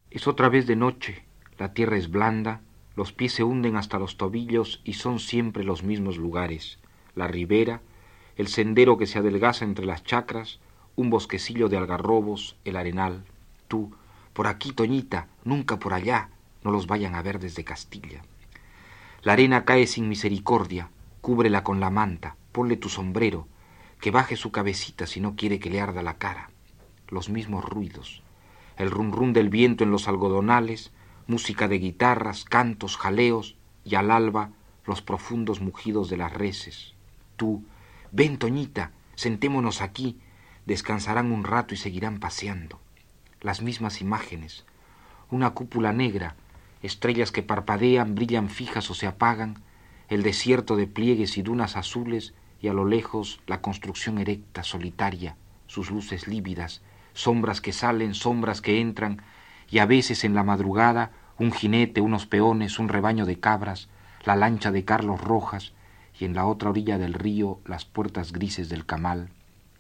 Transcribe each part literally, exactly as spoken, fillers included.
Es otra vez de noche, la tierra es blanda, los pies se hunden hasta los tobillos y son siempre los mismos lugares, la ribera, el sendero que se adelgaza entre las chacras, un bosquecillo de algarrobos, el arenal. Tú, por aquí, Toñita, nunca por allá, no los vayan a ver desde Castilla. La arena cae sin misericordia, cúbrela con la manta, ponle tu sombrero, que baje su cabecita si no quiere que le arda la cara. Los mismos ruidos, el rum rum del viento en los algodonales, música de guitarras, cantos, jaleos, y al alba los profundos mugidos de las reses. Tú, ven, Toñita, sentémonos aquí, descansarán un rato y seguirán paseando. Las mismas imágenes, una cúpula negra, estrellas que parpadean, brillan fijas o se apagan, el desierto de pliegues y dunas azules, y a lo lejos la construcción erecta, solitaria, sus luces lívidas, sombras que salen, sombras que entran, y a veces en la madrugada un jinete, unos peones, un rebaño de cabras, la lancha de Carlos Rojas, y en la otra orilla del río las puertas grises del Camal.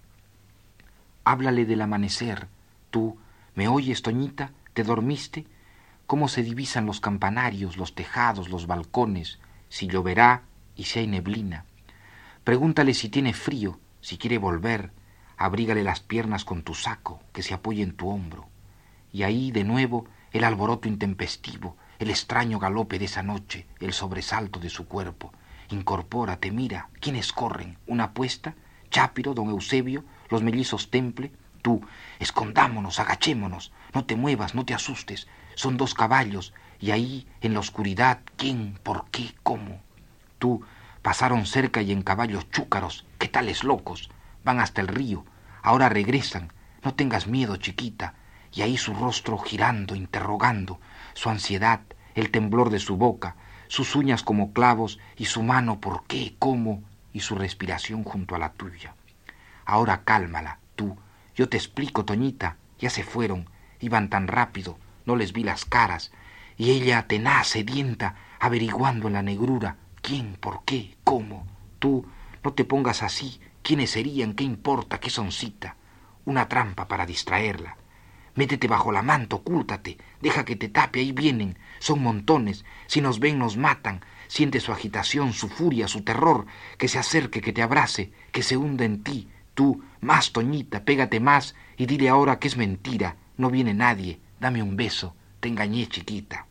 Háblale del amanecer. Tú, ¿me oyes, Toñita? ¿Te dormiste? ¿Cómo se divisan los campanarios, los tejados, los balcones, si lloverá y si hay neblina? Pregúntale si tiene frío, si quiere volver, abrígale las piernas con tu saco, que se apoye en tu hombro. Y ahí, de nuevo, el alboroto intempestivo, el extraño galope de esa noche, el sobresalto de su cuerpo. Incorpórate, mira, ¿quiénes corren? ¿Una apuesta? Chápiro, don Eusebio, los mellizos Temple. Tú, escondámonos, agachémonos, no te muevas, no te asustes. Son dos caballos, y ahí, en la oscuridad, ¿quién? ¿Por qué? ¿Cómo? Tú, pasaron cerca y en caballos chúcaros, ¿qué tales locos? Van hasta el río, ahora regresan, no tengas miedo, chiquita. Y ahí su rostro girando, interrogando, su ansiedad, el temblor de su boca, sus uñas como clavos y su mano, ¿por qué? ¿Cómo? Y su respiración junto a la tuya. Ahora cálmala, tú. Yo te explico, Toñita, ya se fueron, iban tan rápido, no les vi las caras, y ella tenaz, sedienta, averiguando en la negrura, ¿quién? ¿Por qué? ¿Cómo? Tú, no te pongas así, ¿quiénes serían? ¿Qué importa? ¿Qué soncita? Una trampa para distraerla. Métete bajo la manta, ocúltate, deja que te tape, ahí vienen, son montones, si nos ven nos matan, siente su agitación, su furia, su terror, que se acerque, que te abrace, que se hunda en ti. Tú, más, Toñita, pégate más y dile ahora que es mentira, no viene nadie, dame un beso, te engañé, chiquita.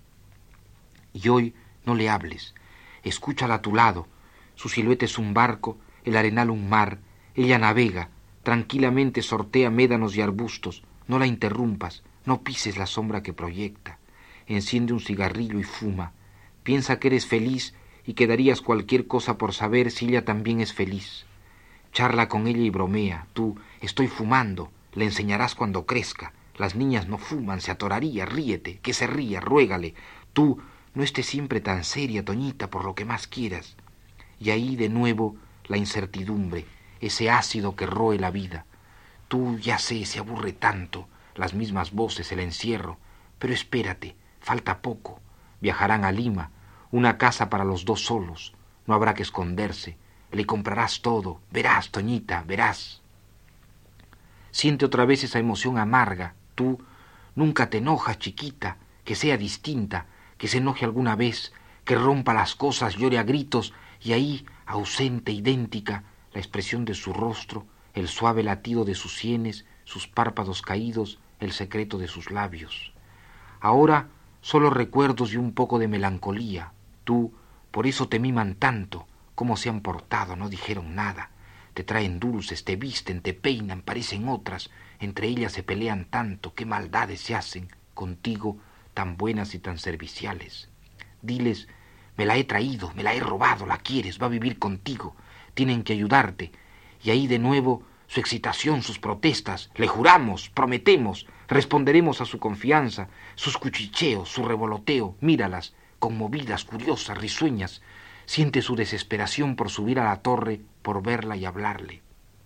Y hoy no le hables, escúchala a tu lado, su silueta es un barco, el arenal un mar, ella navega, tranquilamente sortea médanos y arbustos, no la interrumpas, no pises la sombra que proyecta, enciende un cigarrillo y fuma, piensa que eres feliz y que darías cualquier cosa por saber si ella también es feliz. Charla con ella y bromea, tú, estoy fumando, le enseñarás cuando crezca, las niñas no fuman, se atoraría, ríete, que se ría, ruégale, tú, no estés siempre tan seria, Toñita, por lo que más quieras. Y ahí de nuevo la incertidumbre, ese ácido que roe la vida. Tú, ya sé, se aburre tanto, las mismas voces, el encierro, pero espérate, falta poco, viajarán a Lima, una casa para los dos solos, no habrá que esconderse, le comprarás todo, verás, Toñita, verás. Siente otra vez esa emoción amarga, tú, nunca te enojas, chiquita, que sea distinta, que se enoje alguna vez, que rompa las cosas, llore a gritos, y ahí, ausente, idéntica, la expresión de su rostro, el suave latido de sus sienes, sus párpados caídos, el secreto de sus labios. Ahora solo recuerdos y un poco de melancolía. Tú, por eso te miman tanto, cómo se han portado, no dijeron nada. Te traen dulces, te visten, te peinan, parecen otras, entre ellas se pelean tanto, qué maldades se hacen, contigo tan buenas y tan serviciales. Diles, me la he traído, me la he robado, la quieres, va a vivir contigo, tienen que ayudarte. Y ahí de nuevo su excitación, sus protestas, le juramos, prometemos, responderemos a su confianza, sus cuchicheos, su revoloteo, míralas, conmovidas, curiosas, risueñas, siente su desesperación por subir a la torre, por verla y hablarle.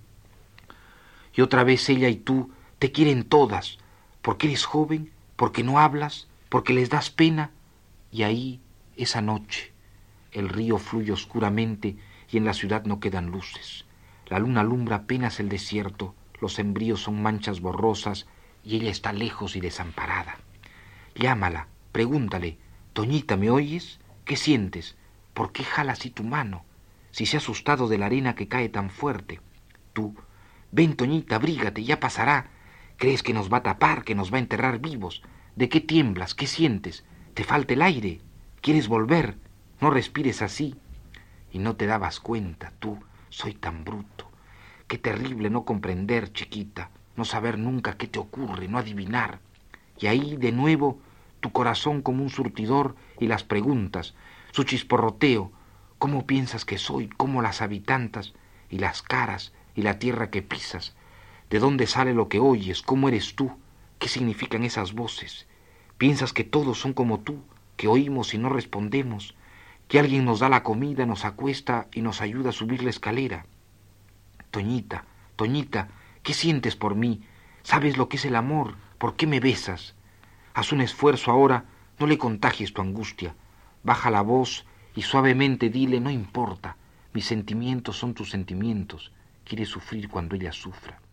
Y otra vez ella y tú te quieren todas, porque eres joven, porque no hablas, porque les das pena, y ahí, esa noche, el río fluye oscuramente y en la ciudad no quedan luces. La luna alumbra apenas el desierto, los sembríos son manchas borrosas y ella está lejos y desamparada. Llámala, pregúntale, Toñita, ¿me oyes? ¿Qué sientes? ¿Por qué jala así tu mano? Si se ha asustado de la arena que cae tan fuerte. Tú, ven, Toñita, abrígate, ya pasará. ¿Crees que nos va a tapar, que nos va a enterrar vivos? ¿De qué tiemblas? ¿Qué sientes? ¿Te falta el aire? ¿Quieres volver? No respires así. Y no te dabas cuenta, tú, soy tan bruto. Qué terrible no comprender, chiquita, no saber nunca qué te ocurre, no adivinar. Y ahí, de nuevo, tu corazón como un surtidor y las preguntas, su chisporroteo, ¿cómo piensas que soy? ¿Cómo las habitantas? Y las caras, y la tierra que pisas. ¿De dónde sale lo que oyes? ¿Cómo eres tú? ¿Qué significan esas voces? ¿Piensas que todos son como tú, que oímos y no respondemos? ¿Que alguien nos da la comida, nos acuesta y nos ayuda a subir la escalera? Toñita, Toñita, ¿qué sientes por mí? ¿Sabes lo que es el amor? ¿Por qué me besas? Haz un esfuerzo ahora, no le contagies tu angustia. Baja la voz y suavemente dile, no importa, mis sentimientos son tus sentimientos. Quiere sufrir cuando ella sufra.